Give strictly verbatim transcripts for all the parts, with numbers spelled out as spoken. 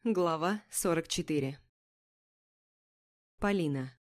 Глава сорок четыре. Полина.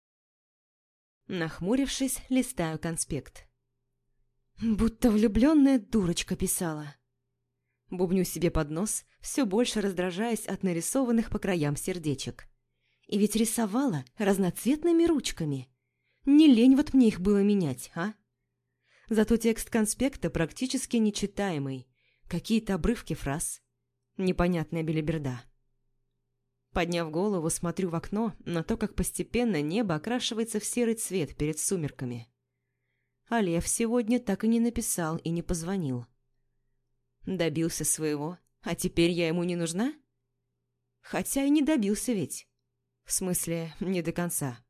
Нахмурившись, листаю конспект. Будто влюбленная дурочка писала. Бубню себе под нос, все больше раздражаясь от нарисованных по краям сердечек. И ведь рисовала разноцветными ручками. Не лень вот мне их было менять, а? Зато текст конспекта практически нечитаемый. Какие-то обрывки фраз. Непонятная белиберда. Подняв голову, смотрю в окно на то, как постепенно небо окрашивается в серый цвет перед сумерками. А Лев сегодня так и не написал и не позвонил. Добился своего, а теперь я ему не нужна? Хотя и не добился ведь. В смысле, не до конца.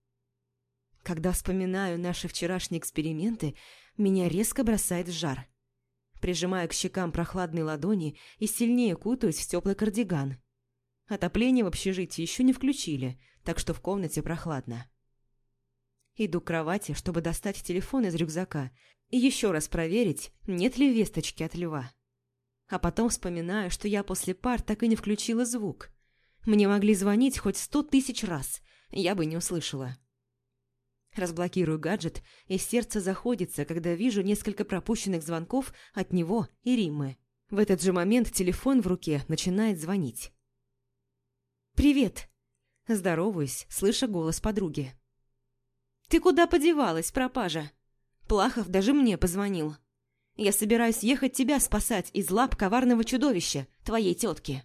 Когда вспоминаю наши вчерашние эксперименты, меня резко бросает в жар. Прижимаю к щекам прохладные ладони и сильнее кутаюсь в теплый кардиган. Отопление в общежитии еще не включили, так что в комнате прохладно. Иду к кровати, чтобы достать телефон из рюкзака и еще раз проверить, нет ли весточки от Льва. А потом вспоминаю, что я после пар так и не включила звук. Мне могли звонить хоть сто тысяч раз, я бы не услышала. Разблокирую гаджет, и сердце заходится, когда вижу несколько пропущенных звонков от него и Риммы. В этот же момент телефон в руке начинает звонить. «Привет!» Здороваюсь, слыша голос подруги. «Ты куда подевалась, пропажа? Плахов даже мне позвонил. Я собираюсь ехать тебя спасать из лап коварного чудовища, твоей тетки».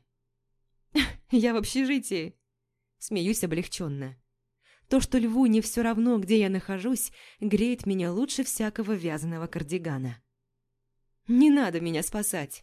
«Я в общежитии!» Смеюсь облегченно. То, что Льву не все равно, где я нахожусь, греет меня лучше всякого вязаного кардигана. «Не надо меня спасать!»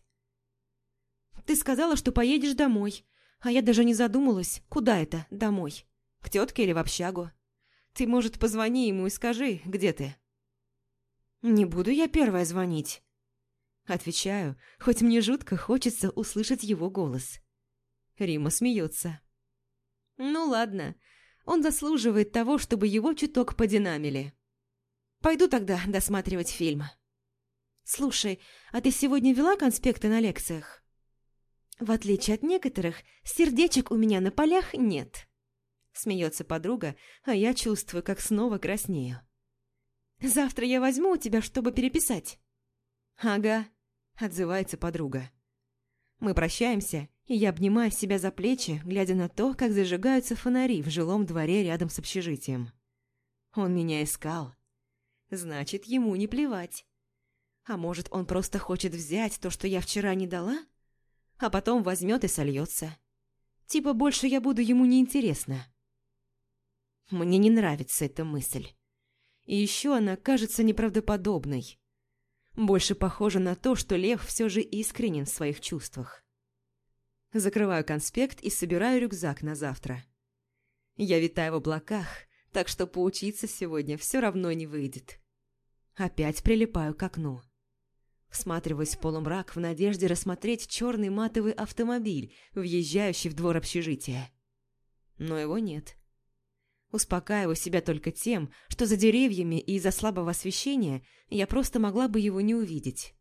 «Ты сказала, что поедешь домой. А я даже не задумалась, куда это домой? К тетке или в общагу? Ты, может, позвони ему и скажи, где ты?» «Не буду я первая звонить». Отвечаю, хоть мне жутко хочется услышать его голос. Рима смеется. «Ну ладно, он заслуживает того, чтобы его чуток подинамили. Пойду тогда досматривать фильм. Слушай, а ты сегодня вела конспекты на лекциях? В отличие от некоторых, сердечек у меня на полях нет». Смеется подруга, а я чувствую, как снова краснею. «Завтра я возьму у тебя, чтобы переписать». «Ага», – отзывается подруга. Мы прощаемся, и я обнимаю себя за плечи, глядя на то, как зажигаются фонари в жилом дворе рядом с общежитием. Он меня искал. Значит, ему не плевать. А может, он просто хочет взять то, что я вчера не дала? А потом возьмет и сольется. Типа больше я буду ему неинтересна. Мне не нравится эта мысль. И еще она кажется неправдоподобной. Больше похоже на то, что Лев все же искренен в своих чувствах. Закрываю конспект и собираю рюкзак на завтра. Я витаю в облаках, так что поучиться сегодня все равно не выйдет. Опять прилипаю к окну. Всматриваюсь в полумрак в надежде рассмотреть черный матовый автомобиль, въезжающий в двор общежития. Но его нет. Успокаиваю себя только тем, что за деревьями и из-за слабого освещения я просто могла бы его не увидеть.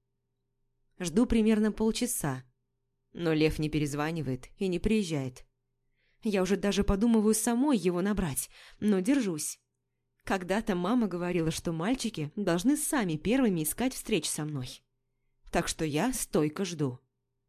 Жду примерно полчаса, но Лев не перезванивает и не приезжает. Я уже даже подумываю самой его набрать, но держусь. Когда-то мама говорила, что мальчики должны сами первыми искать встреч со мной. Так что я стойко жду.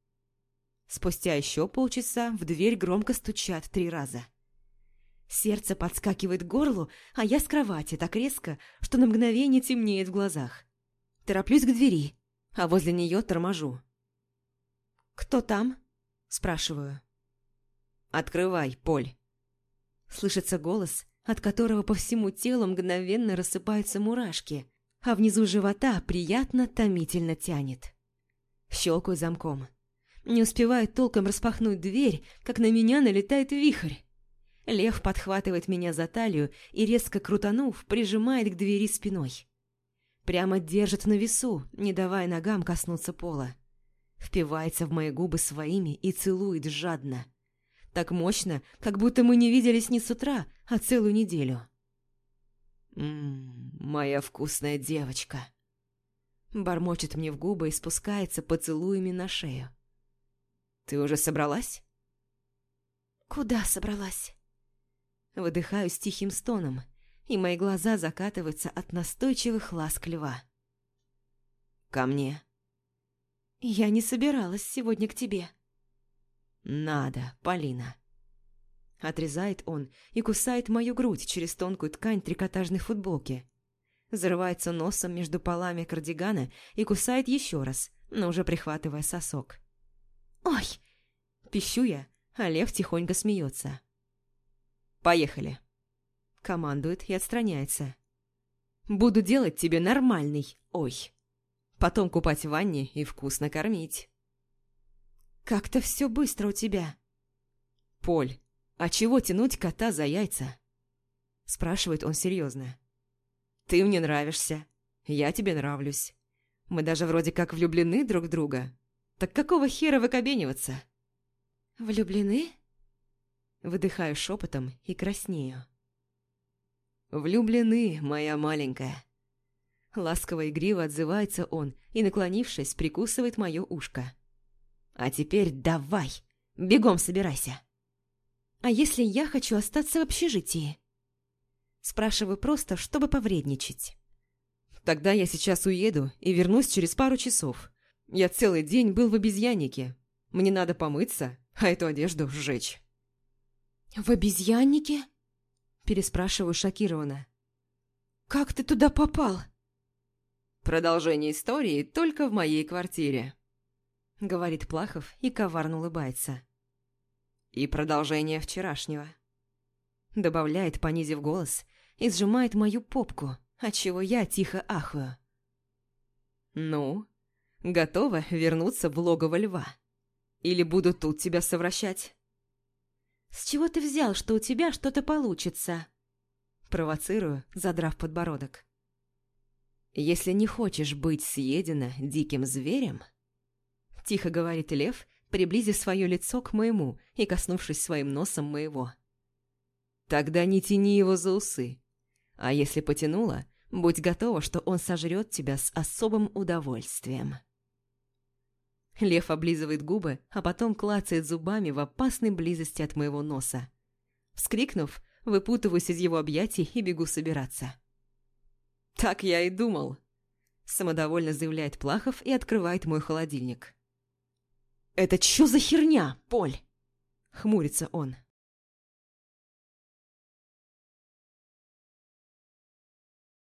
Спустя еще полчаса в дверь громко стучат три раза. Сердце подскакивает к горлу, а я с кровати так резко, что на мгновение темнеет в глазах. Тороплюсь к двери, а возле нее торможу. «Кто там?» – спрашиваю. «Открывай, Поль». Слышится голос, от которого по всему телу мгновенно рассыпаются мурашки, а внизу живота приятно томительно тянет. Щелкаю замком. Не успеваю толком распахнуть дверь, как на меня налетает вихрь. Лев подхватывает меня за талию и, резко крутанув, прижимает к двери спиной. Прямо держит на весу, не давая ногам коснуться пола. Впивается в мои губы своими и целует жадно. Так мощно, как будто мы не виделись не с утра, а целую неделю. «Ммм, моя вкусная девочка!» Бормочет мне в губы и спускается поцелуями на шею. «Ты уже собралась?» Куда собралась? Выдыхаю с тихим стоном, и мои глаза закатываются от настойчивых ласк льва. Ко мне. Я не собиралась сегодня к тебе. Надо, Полина. Отрезает он и кусает мою грудь через тонкую ткань трикотажной футболки. Зарывается носом между полами кардигана и кусает еще раз, но уже прихватывая сосок. «Ой!» – пищу я, а лев тихонько смеется. «Поехали!» – командует и отстраняется. «Буду делать тебе нормальный, ой! Потом купать в ванне и вкусно кормить». «Как-то все быстро у тебя». «Поль, а чего тянуть кота за яйца?» – спрашивает он серьезно. «Ты мне нравишься, я тебе нравлюсь. Мы даже вроде как влюблены друг в друга. Так какого хера выкобениваться?» «Влюблены?» Выдыхаю шепотом и краснею. «Влюблены, моя маленькая». Ласково-игриво отзывается он и, наклонившись, прикусывает мое ушко. «А теперь давай, бегом собирайся». «А если я хочу остаться в общежитии?» Спрашиваю просто, чтобы повредничать. «Тогда я сейчас уеду и вернусь через пару часов. Я целый день был в обезьяннике. Мне надо помыться, а эту одежду сжечь». «В обезьяннике?» Переспрашиваю шокированно. «Как ты туда попал?» «Продолжение истории только в моей квартире», — говорит Плахов и коварно улыбается. «И продолжение вчерашнего», — добавляет, понизив голос, и сжимает мою попку, отчего я тихо ахаю. «Ну, готова вернуться в логово льва? Или буду тут тебя совращать?» «С чего ты взял, что у тебя что-то получится?» Провоцирую, задрав подбородок. «Если не хочешь быть съедена диким зверем», — тихо говорит лев, приблизив свое лицо к моему и коснувшись своим носом моего. «Тогда не тяни его за усы. А если потянула, будь готова, что он сожрет тебя с особым удовольствием». Лев облизывает губы, а потом клацает зубами в опасной близости от моего носа. Вскрикнув, выпутываюсь из его объятий и бегу собираться. «Так я и думал», – самодовольно заявляет Плахов и открывает мой холодильник. «Это чё за херня, Поль?» – хмурится он.